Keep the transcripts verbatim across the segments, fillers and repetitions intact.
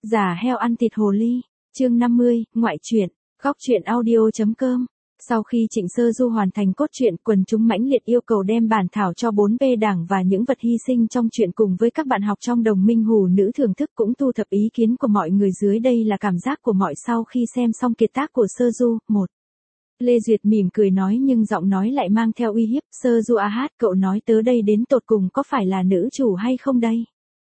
Giả heo ăn thịt hồ ly, chương năm mươi, ngoại truyện, góc truyện audio.com. Sau khi Trịnh Sơ Du hoàn thành cốt truyện, quần chúng mãnh liệt yêu cầu đem bản thảo cho bốn bê đảng và những vật hy sinh trong truyện cùng với các bạn học trong đồng minh hù nữ thưởng thức cũng thu thập ý kiến của mọi người dưới đây là cảm giác của mọi sau khi xem xong kiệt tác của Sơ Du. Một. Lê Duyệt mỉm cười nói nhưng giọng nói lại mang theo uy hiếp. Sơ Du a hát, cậu nói tớ đây đến tột cùng có phải là nữ chủ hay không đây?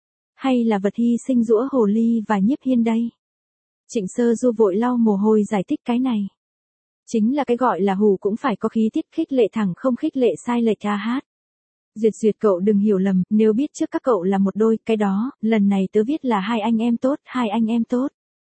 Hay là vật hy sinh giũa hồ ly và Nhiếp Hiên đây? Trịnh Sơ Du vội lau mồ hôi giải thích cái này. Chính là cái gọi là hù cũng phải có khí tiết, khích lệ thẳng không khích lệ sai lệch a hát. Duyệt Duyệt cậu đừng hiểu lầm, nếu biết trước các cậu là một đôi, cái đó, lần này tớ viết là hai anh em tốt, hai anh em tốt.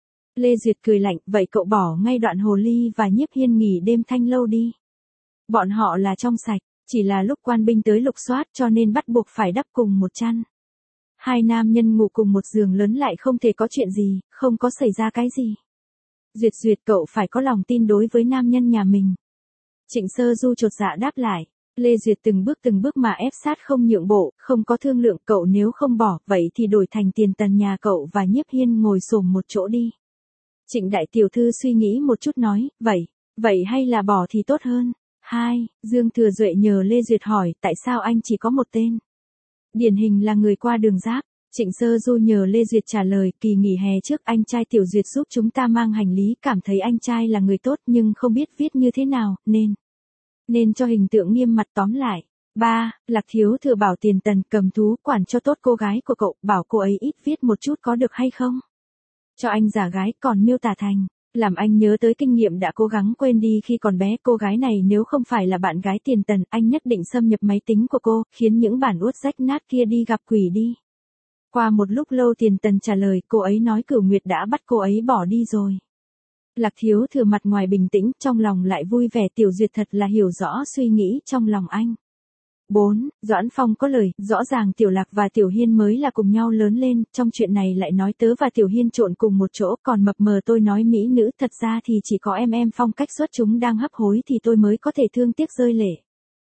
Lê Duyệt cười lạnh, vậy cậu bỏ ngay đoạn hồ ly và Nhiếp Hiên nghỉ đêm thanh lâu đi. Bọn họ là trong sạch, chỉ là lúc quan binh tới lục soát cho nên bắt buộc phải đắp cùng một chăn. Hai nam nhân ngủ cùng một giường lớn lại không thể có chuyện gì, không có xảy ra cái gì. Duyệt Duyệt cậu phải có lòng tin đối với nam nhân nhà mình. Trịnh Sơ Du chột dạ đáp lại. Lê Duyệt từng bước từng bước mà ép sát không nhượng bộ, không có thương lượng, cậu nếu không bỏ, vậy thì đổi thành tiền tần nhà cậu và Nhiếp Hiên ngồi xổm một chỗ đi. Trịnh đại tiểu thư suy nghĩ một chút nói, vậy, vậy hay là bỏ thì tốt hơn. Hai, Dương Thừa Duệ nhờ Lê Duyệt hỏi, tại sao anh chỉ có một tên? Điển hình là người qua đường giáp. Trịnh Sơ Du nhờ Lê Duyệt trả lời, kỳ nghỉ hè trước anh trai Tiểu Duyệt giúp chúng ta mang hành lý, cảm thấy anh trai là người tốt nhưng không biết viết như thế nào, nên nên cho hình tượng nghiêm mặt tóm lại. Ba, Lạc Thiếu Thừa bảo tiền tần cầm thú quản cho tốt cô gái của cậu, bảo cô ấy ít viết một chút có được hay không? Cho anh giả gái còn miêu tả thành, làm anh nhớ tới kinh nghiệm đã cố gắng quên đi khi còn bé, cô gái này nếu không phải là bạn gái tiền tần, anh nhất định xâm nhập máy tính của cô, khiến những bản uất rách nát kia đi gặp quỷ đi. Qua một lúc lâu tiền tần trả lời, cô ấy nói Cửu Nguyệt đã bắt cô ấy bỏ đi rồi. Lạc Thiếu Thừa mặt ngoài bình tĩnh, trong lòng lại vui vẻ, Tiểu Duyệt thật là hiểu rõ suy nghĩ trong lòng anh. Bốn, Doãn Phong có lời, rõ ràng Tiểu Lạc và Tiểu Hiên mới là cùng nhau lớn lên, trong chuyện này lại nói tớ và Tiểu Hiên trộn cùng một chỗ, còn mập mờ tôi nói mỹ nữ, thật ra thì chỉ có em em Phong cách xuất chúng đang hấp hối thì tôi mới có thể thương tiếc rơi lệ.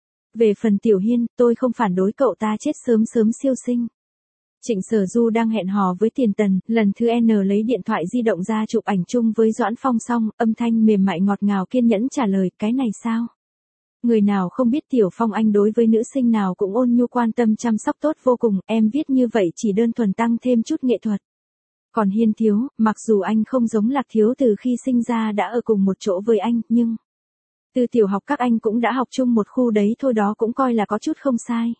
Về phần Tiểu Hiên, tôi không phản đối cậu ta chết sớm sớm siêu sinh. Trịnh Sở Du đang hẹn hò với tiền tần, lần thứ N lấy điện thoại di động ra chụp ảnh chung với Doãn Phong xong, âm thanh mềm mại ngọt ngào kiên nhẫn trả lời, cái này sao? Người nào không biết Tiểu Phong anh đối với nữ sinh nào cũng ôn nhu quan tâm chăm sóc tốt vô cùng, em viết như vậy chỉ đơn thuần tăng thêm chút nghệ thuật. Còn Hiên thiếu, mặc dù anh không giống Lạc Thiếu từ khi sinh ra đã ở cùng một chỗ với anh, nhưng từ tiểu học các anh cũng đã học chung một khu đấy thôi, đó cũng coi là có chút không sai.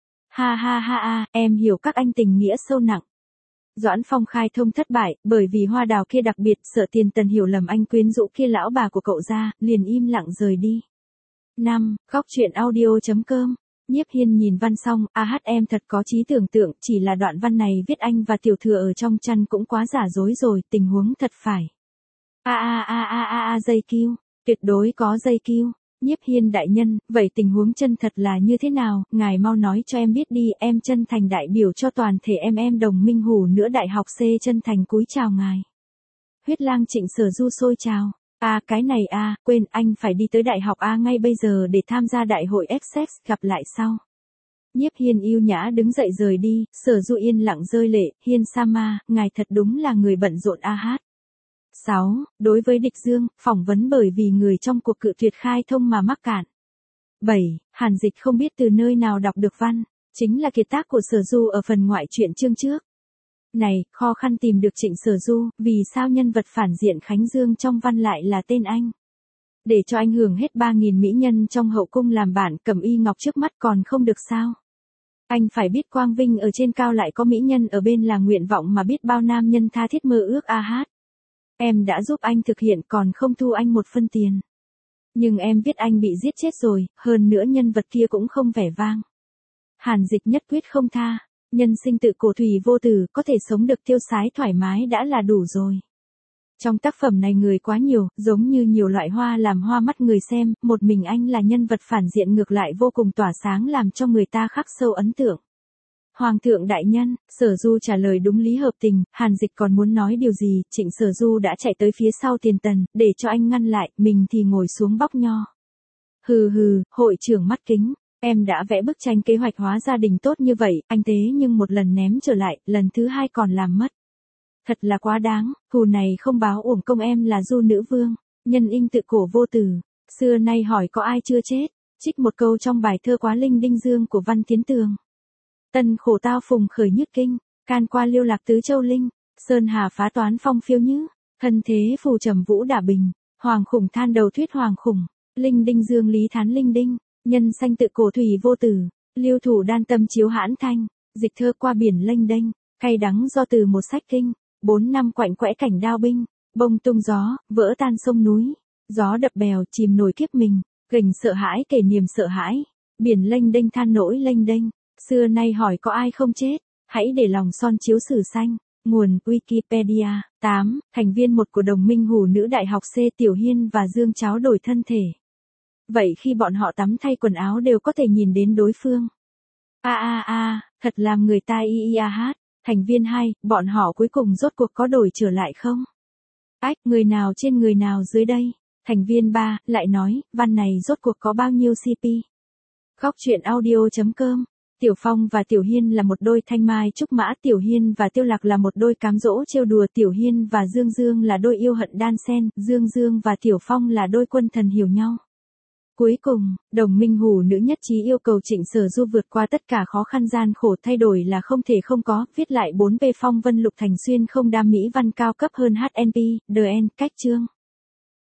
Ha ha ha ha, em hiểu các anh tình nghĩa sâu nặng. Doãn Phong khai thông thất bại, bởi vì hoa đào kia đặc biệt, sợ tiền tần hiểu lầm anh quyến rũ kia lão bà của cậu ra, liền im lặng rời đi. Năm, Góc truyện audio.com. Nhiếp Hiên nhìn văn xong, a hát em thật có trí tưởng tượng, chỉ là đoạn văn này viết anh và Tiểu Thừa ở trong chăn cũng quá giả dối rồi, tình huống thật phải. A a a a a a dây kiêu, tuyệt đối có dây kiêu. Nhiếp Hiên đại nhân, vậy tình huống chân thật là như thế nào, ngài mau nói cho em biết đi, em chân thành đại biểu cho toàn thể em em đồng minh hủ nữa đại học C chân thành cúi chào ngài. Huyết lang Trịnh Sở Du xôi chào. A à, cái này a à, quên anh phải đi tới đại học A ngay bây giờ để tham gia đại hội Essex, gặp lại sau. Nhiếp Hiên yêu nhã đứng dậy rời đi, Sở Du yên lặng rơi lệ, Hiên Sama, ngài thật đúng là người bận rộn a hát. Sáu, Đối với Địch Dương, phỏng vấn bởi vì người trong cuộc cự tuyệt khai thông mà mắc cạn. Bảy, Hàn Dịch không biết từ nơi nào đọc được văn, chính là kiệt tác của Sở Du ở phần ngoại truyện chương trước. Này, khó khăn tìm được Trịnh Sở Du, vì sao nhân vật phản diện Khánh Dương trong văn lại là tên anh? Để cho anh hưởng hết ba nghìn mỹ nhân trong hậu cung làm bạn, Cẩm Y Ngọc trước mắt còn không được sao? Anh phải biết quang vinh ở trên cao lại có mỹ nhân ở bên là nguyện vọng mà biết bao nam nhân tha thiết mơ ước a hát. Em đã giúp anh thực hiện còn không thu anh một phân tiền. Nhưng em biết anh bị giết chết rồi, hơn nữa nhân vật kia cũng không vẻ vang. Hàn Dịch nhất quyết không tha. Nhân sinh tự cổ thủy vô tử, có thể sống được tiêu sái thoải mái đã là đủ rồi. Trong tác phẩm này người quá nhiều, giống như nhiều loại hoa làm hoa mắt người xem, một mình anh là nhân vật phản diện ngược lại vô cùng tỏa sáng làm cho người ta khắc sâu ấn tượng. Hoàng thượng đại nhân, Sở Du trả lời đúng lý hợp tình, Hàn Dịch còn muốn nói điều gì, Trịnh Sở Du đã chạy tới phía sau tiền tần, để cho anh ngăn lại, mình thì ngồi xuống bóc nho. Hừ hừ, hội trưởng mắt kính. Em đã vẽ bức tranh kế hoạch hóa gia đình tốt như vậy, anh thế nhưng một lần ném trở lại, lần thứ hai còn làm mất. Thật là quá đáng, thù này không báo uổng công em là du nữ vương, nhân inh tự cổ vô tử, xưa nay hỏi có ai chưa chết, trích một câu trong bài thơ Quá Linh Đinh Dương của Văn Tiến Tường. Tân khổ tao phùng khởi nhức kinh, can qua liêu lạc tứ châu linh, sơn hà phá toán phong phiêu nhứ, thân thế phù trầm vũ đả bình, hoàng khủng than đầu thuyết hoàng khủng, linh đinh dương lý thán linh đinh, nhân sanh tự cổ thủy vô tử, liêu thủ đan tâm chiếu hãn thanh, dịch thơ qua biển lênh đênh, cay đắng do từ một sách kinh, bốn năm quạnh quẽ cảnh đao binh, bông tung gió, vỡ tan sông núi, gió đập bèo chìm nổi kiếp mình, gềnh sợ hãi kể niềm sợ hãi, biển lênh đênh than nỗi lênh đênh, xưa nay hỏi có ai không chết, hãy để lòng son chiếu sử xanh. Nguồn Wikipedia. tám. Thành viên một của đồng minh hủ nữ đại học C Tiểu Hiên và Dương tráo đổi thân thể. Vậy khi bọn họ tắm thay quần áo đều có thể nhìn đến đối phương. A a a, thật làm người ta y y a hát. Thành viên hai, bọn họ cuối cùng rốt cuộc có đổi trở lại không? Ách, người nào trên người nào dưới đây? Thành viên ba, lại nói, văn này rốt cuộc có bao nhiêu xê pê? Góc truyện audio chấm com. Tiểu Phong và Tiểu Hiên là một đôi thanh mai trúc mã, Tiểu Hiên và Tiêu Lạc là một đôi cám dỗ trêu đùa, Tiểu Hiên và Dương Dương là đôi yêu hận đan xen, Dương Dương và Tiểu Phong là đôi quân thần hiểu nhau. Cuối cùng, đồng minh hủ nữ nhất trí yêu cầu Trịnh Sở Du vượt qua tất cả khó khăn gian khổ, thay đổi là không thể không có, viết lại bốn B Phong Vân Lục Thành Xuyên không đam mỹ văn cao cấp hơn hát en pê, đê en, cách chương.